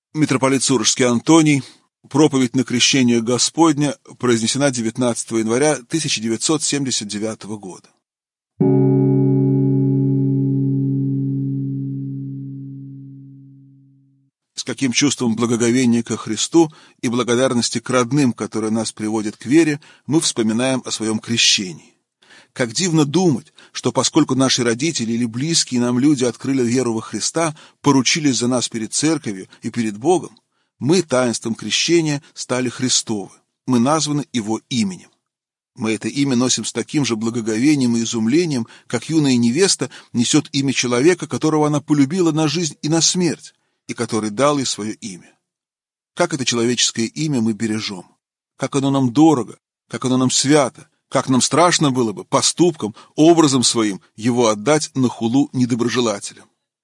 Митрополит Сурожский Антоний. Проповедь на крещение Господня произнесена 19 января 1979 года. С каким чувством благоговения ко Христу и благодарности к родным, которые нас приводят к вере, мы вспоминаем о своем крещении. Как дивно думать, что поскольку наши родители или близкие нам люди открыли веру во Христа, поручились за нас перед Церковью и перед Богом, мы таинством крещения стали Христовы, мы названы Его именем. Мы это имя носим с таким же благоговением и изумлением, как юная невеста несет имя человека, которого она полюбила на жизнь и на смерть, и который дал ей свое имя. Как это человеческое имя мы бережем, как оно нам дорого, как оно нам свято, как нам страшно было бы поступком, образом своим его отдать на хулу недоброжелателям.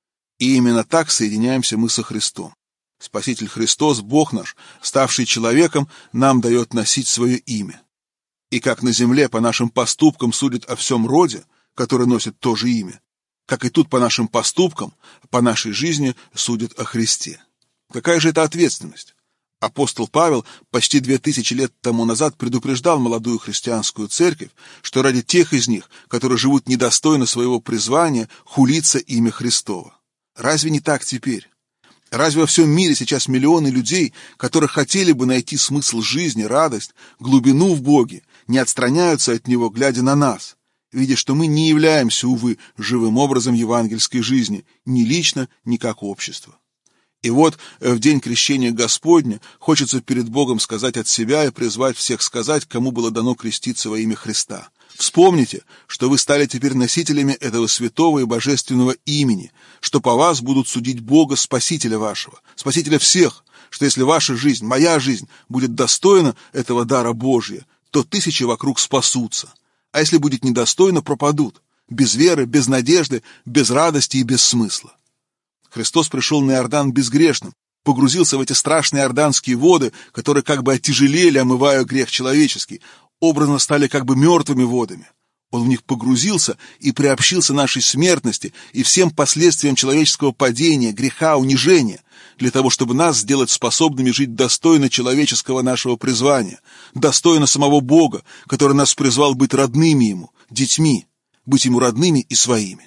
И именно так соединяемся мы со Христом. Спаситель Христос, Бог наш, ставший человеком, нам дает носить свое имя. И как на земле по нашим поступкам судят о всем роде, который носит то же имя, как и тут по нашим поступкам, по нашей жизни судят о Христе. Какая же это ответственность? Апостол Павел почти 2000 лет тому назад предупреждал молодую христианскую церковь, что ради тех из них, которые живут недостойно своего призвания, хулится имя Христово. Разве не так теперь? Разве во всем мире сейчас миллионы людей, которые хотели бы найти смысл жизни, радость, глубину в Боге, не отстраняются от Него, глядя на нас, видя, что мы не являемся, увы, живым образом евангельской жизни, ни лично, ни как общество? И вот в день крещения Господня хочется перед Богом сказать от себя и призвать всех сказать, кому было дано креститься во имя Христа. Вспомните, что вы стали теперь носителями этого святого и божественного имени, что по вас будут судить Бога, Спасителя вашего, Спасителя всех, что если ваша жизнь, моя жизнь, будет достойна этого дара Божия, то тысячи вокруг спасутся, а если будет недостойно, пропадут, без веры, без надежды, без радости и без смысла. Христос пришел на Иордан безгрешным, погрузился в эти страшные иорданские воды, которые как бы оттяжелели, омывая грех человеческий, образно стали как бы мертвыми водами. Он в них погрузился и приобщился нашей смертности и всем последствиям человеческого падения, греха, унижения, для того, чтобы нас сделать способными жить достойно человеческого нашего призвания, достойно самого Бога, который нас призвал быть родными Ему, детьми, быть Ему родными и своими.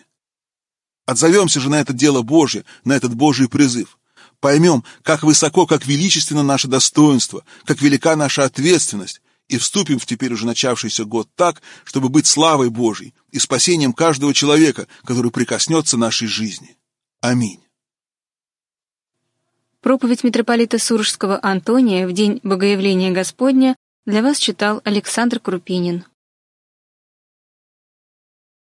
Отзовемся же на это дело Божье, на этот Божий призыв. Поймем, как высоко, как величественно наше достоинство, как велика наша ответственность, и вступим в теперь уже начавшийся год так, чтобы быть славой Божьей и спасением каждого человека, который прикоснется нашей жизни. Аминь. Проповедь митрополита Сурожского Антония в день Богоявления Господня для вас читал Александр Крупинин.